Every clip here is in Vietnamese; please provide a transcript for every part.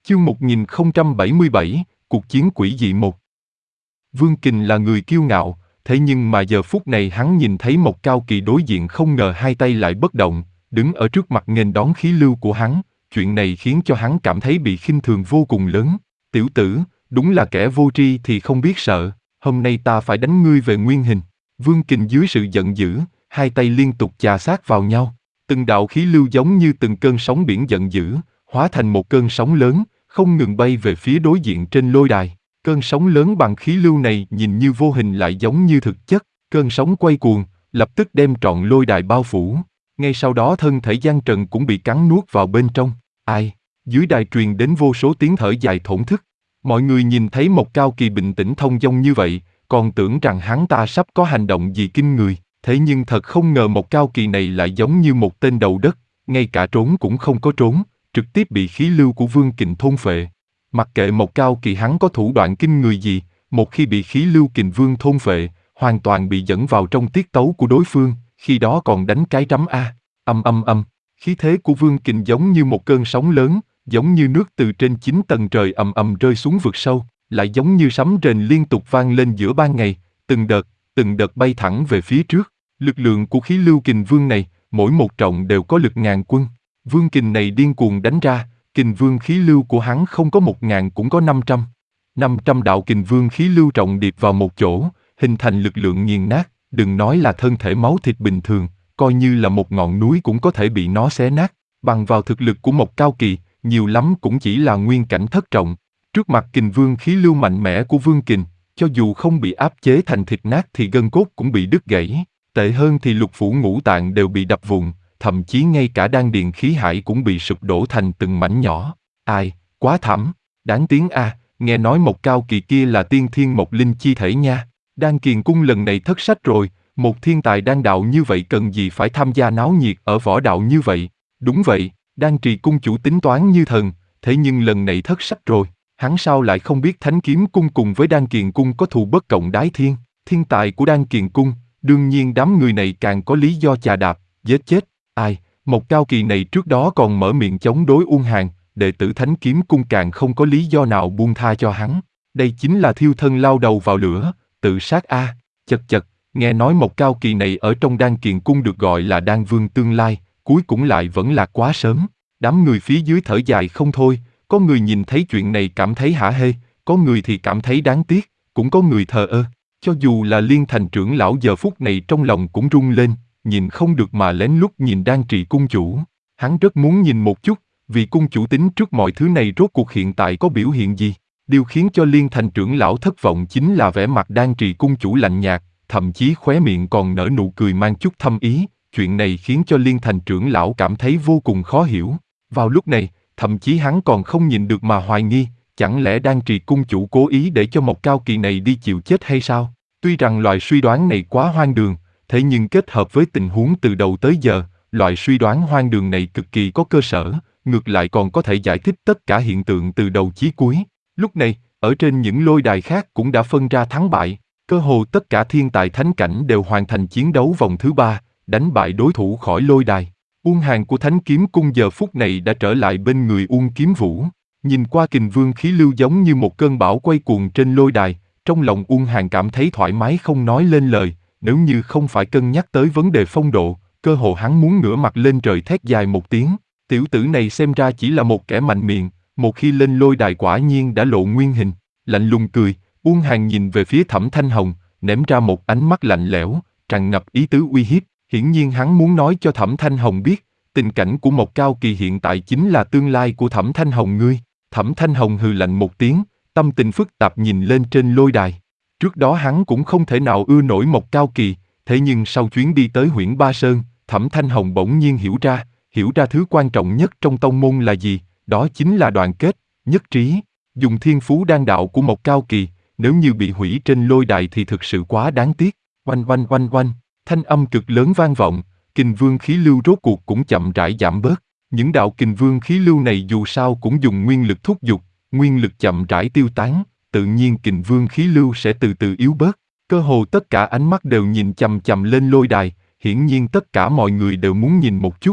Chương 1077, Cuộc chiến quỷ dị 1. Vương Kình là người kiêu ngạo, thế nhưng mà giờ phút này hắn nhìn thấy Mộc Cao Kỳ đối diện không ngờ hai tay lại bất động, đứng ở trước mặt nghênh đón khí lưu của hắn, chuyện này khiến cho hắn cảm thấy bị khinh thường vô cùng lớn. Tiểu tử, đúng là kẻ vô tri thì không biết sợ, hôm nay ta phải đánh ngươi về nguyên hình. Vương Kình dưới sự giận dữ, hai tay liên tục chà sát vào nhau, từng đạo khí lưu giống như từng cơn sóng biển giận dữ, hóa thành một cơn sóng lớn, không ngừng bay về phía đối diện trên lôi đài. Cơn sóng lớn bằng khí lưu này nhìn như vô hình lại giống như thực chất, cơn sóng quay cuồng, lập tức đem trọn lôi đài bao phủ. Ngay sau đó thân thể Giang Trần cũng bị cắn nuốt vào bên trong. Ai? Dưới đài truyền đến vô số tiếng thở dài thổn thức. Mọi người nhìn thấy Mộc Cao Kỳ bình tĩnh thông dong như vậy, còn tưởng rằng hắn ta sắp có hành động gì kinh người. Thế nhưng thật không ngờ Mộc Cao Kỳ này lại giống như một tên đầu đất, ngay cả trốn cũng không có trốn, trực tiếp bị khí lưu của Vương Kình thôn phệ. Mặc kệ Mộc Cao Kỳ hắn có thủ đoạn kinh người gì, một khi bị khí lưu Kình Vương thôn phệ, hoàn toàn bị dẫn vào trong tiết tấu của đối phương, khi đó còn đánh cái trắm a. Khí thế của Vương Kình giống như một cơn sóng lớn, giống như nước từ trên 9 tầng trời rơi xuống vực sâu, lại giống như sấm rền liên tục vang lên giữa ban ngày, từng đợt bay thẳng về phía trước. Lực lượng của khí lưu Kình Vương này, mỗi một trọng đều có lực ngàn quân. Vương Kình này điên cuồng đánh ra, Kình Vương khí lưu của hắn không có 1000 cũng có 500. 500 đạo Kình Vương khí lưu trọng điệp vào một chỗ, hình thành lực lượng nghiền nát, đừng nói là thân thể máu thịt bình thường, coi như là một ngọn núi cũng có thể bị nó xé nát. Bằng vào thực lực của Mộc Cao Kỳ, nhiều lắm cũng chỉ là nguyên cảnh thất trọng. Trước mặt Kình Vương khí lưu mạnh mẽ của Vương Kình, cho dù không bị áp chế thành thịt nát thì gân cốt cũng bị đứt gãy. Tệ hơn thì lục phủ ngũ tạng đều bị đập vụn, thậm chí ngay cả đan điền khí hải cũng bị sụp đổ thành từng mảnh nhỏ. Ai, quá thảm, đáng tiếng a, nghe nói Mộc Cao Kỳ kia là tiên thiên mộc linh chi thể nha. Đan Kiền Cung lần này thất sách rồi, một thiên tài đan đạo như vậy cần gì phải tham gia náo nhiệt ở võ đạo như vậy. Đúng vậy, Đan Trì Cung chủ tính toán như thần, thế nhưng lần này thất sách rồi, hắn sao lại không biết Thánh Kiếm Cung cùng với Đan Kiền Cung có thù bất cộng đái thiên. Thiên tài của Đan Kiền Cung, đương nhiên đám người này càng có lý do chà đạp, giết chết. Ai, Mộc Cao Kỳ này trước đó còn mở miệng chống đối Uông Hàn, đệ tử Thánh Kiếm Cung càng không có lý do nào buông tha cho hắn. Đây chính là thiêu thân lao đầu vào lửa, tự sát a. Chật, nghe nói Mộc Cao Kỳ này ở trong Đan Kiền Cung được gọi là Đan Vương tương lai, cuối cùng lại vẫn là quá sớm. Đám người phía dưới thở dài không thôi, có người nhìn thấy chuyện này cảm thấy hả hê, có người thì cảm thấy đáng tiếc, cũng có người thờ ơ. Cho dù là Liên Thành trưởng lão giờ phút này trong lòng cũng rung lên, nhìn không được mà lén lút nhìn Đan Trì cung chủ. Hắn rất muốn nhìn một chút, vì cung chủ tính trước mọi thứ này rốt cuộc hiện tại có biểu hiện gì. Điều khiến cho Liên Thành trưởng lão thất vọng chính là vẻ mặt Đan Trì cung chủ lạnh nhạt, thậm chí khóe miệng còn nở nụ cười mang chút thâm ý. Chuyện này khiến cho Liên Thành trưởng lão cảm thấy vô cùng khó hiểu. Vào lúc này, thậm chí hắn còn không nhìn được mà hoài nghi, chẳng lẽ Đan Trì cung chủ cố ý để cho Mộc Cao Kỳ này đi chịu chết hay sao? Tuy rằng loại suy đoán này quá hoang đường, thế nhưng kết hợp với tình huống từ đầu tới giờ, loại suy đoán hoang đường này cực kỳ có cơ sở, ngược lại còn có thể giải thích tất cả hiện tượng từ đầu chí cuối. Lúc này, ở trên những lôi đài khác cũng đã phân ra thắng bại, cơ hồ tất cả thiên tài thánh cảnh đều hoàn thành chiến đấu vòng thứ 3, đánh bại đối thủ khỏi lôi đài. Uông Hàn của Thánh Kiếm Cung giờ phút này đã trở lại bên người Uông Kiếm Vũ, nhìn qua Kình Vương khí lưu giống như một cơn bão quay cuồng trên lôi đài, trong lòng Uông Hàn cảm thấy thoải mái không nói lên lời. Nếu như không phải cân nhắc tới vấn đề phong độ, cơ hồ hắn muốn ngửa mặt lên trời thét dài một tiếng. Tiểu tử này xem ra chỉ là một kẻ mạnh miệng, một khi lên lôi đài quả nhiên đã lộ nguyên hình. Lạnh lùng cười, Uông Hàn nhìn về phía Thẩm Thanh Hồng, ném ra một ánh mắt lạnh lẽo, tràn ngập ý tứ uy hiếp. Hiển nhiên hắn muốn nói cho Thẩm Thanh Hồng biết, tình cảnh của Mộc Cao Kỳ hiện tại chính là tương lai của Thẩm Thanh Hồng ngươi. Thẩm Thanh Hồng hừ lạnh một tiếng, tâm tình phức tạp nhìn lên trên lôi đài. Trước đó hắn cũng không thể nào ưa nổi Mộc Cao Kỳ, thế nhưng sau chuyến đi tới Huyễn Ba Sơn, Thẩm Thanh Hồng bỗng nhiên hiểu ra thứ quan trọng nhất trong tông môn là gì, đó chính là đoàn kết, nhất trí. Dùng thiên phú đan đạo của Mộc Cao Kỳ, nếu như bị hủy trên lôi đài thì thực sự quá đáng tiếc. Oanh, thanh âm cực lớn vang vọng, Kình Vương khí lưu rốt cuộc cũng chậm rãi giảm bớt. Những đạo Kình Vương khí lưu này dù sao cũng dùng nguyên lực thúc giục, nguyên lực chậm rãi tiêu tán, tự nhiên Kình Vương khí lưu sẽ từ từ yếu bớt. Cơ hồ tất cả ánh mắt đều nhìn chằm chằm lên lôi đài, hiển nhiên tất cả mọi người đều muốn nhìn một chút.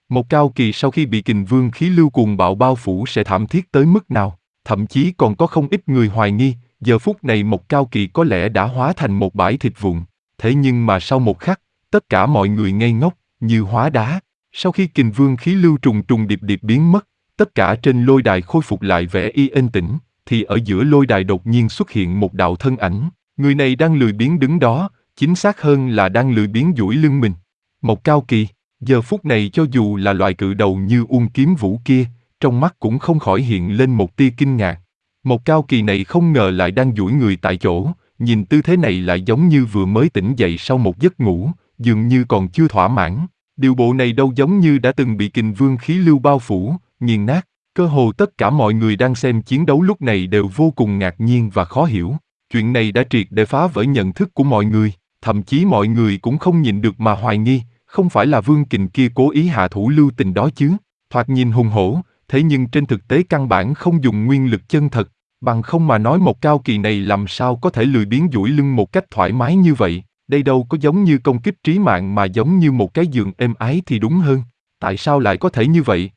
Một Cao Kỳ sau khi bị kình vương khí lưu cuồng bạo bao phủ sẽ thảm thiết tới mức nào, thậm chí còn có không ít người hoài nghi, giờ phút này Một Cao Kỳ có lẽ đã hóa thành một bãi thịt vụn. Thế nhưng mà sau một khắc, tất cả mọi người ngây ngốc, như hóa đá. Sau khi kình vương khí lưu trùng trùng điệp điệp biến mất, tất cả trên lôi đài khôi phục lại vẻ yên tĩnh, thì ở giữa lôi đài đột nhiên xuất hiện một đạo thân ảnh. Người này đang lười biếng đứng đó, chính xác hơn là đang lười biếng duỗi lưng mình. Một Cao Kỳ, giờ phút này cho dù là loại cự đầu như Uông Kiếm Vũ kia, trong mắt cũng không khỏi hiện lên một tia kinh ngạc. Một Cao Kỳ này không ngờ lại đang duỗi người tại chỗ, nhìn tư thế này lại giống như vừa mới tỉnh dậy sau một giấc ngủ, dường như còn chưa thỏa mãn. Điều bộ này đâu giống như đã từng bị kình vương khí lưu bao phủ, nghiền nát. Cơ hồ tất cả mọi người đang xem chiến đấu lúc này đều vô cùng ngạc nhiên và khó hiểu. Chuyện này đã triệt để phá vỡ nhận thức của mọi người, thậm chí mọi người cũng không nhịn được mà hoài nghi, không phải là Vương Kình kia cố ý hạ thủ lưu tình đó chứ. Thoạt nhìn hùng hổ, thế nhưng trên thực tế căn bản không dùng nguyên lực chân thật, bằng không mà nói Một Cao Kỳ này làm sao có thể lười biếng duỗi lưng một cách thoải mái như vậy. Đây đâu có giống như công kích trí mạng mà giống như một cái giường êm ái thì đúng hơn. Tại sao lại có thể như vậy?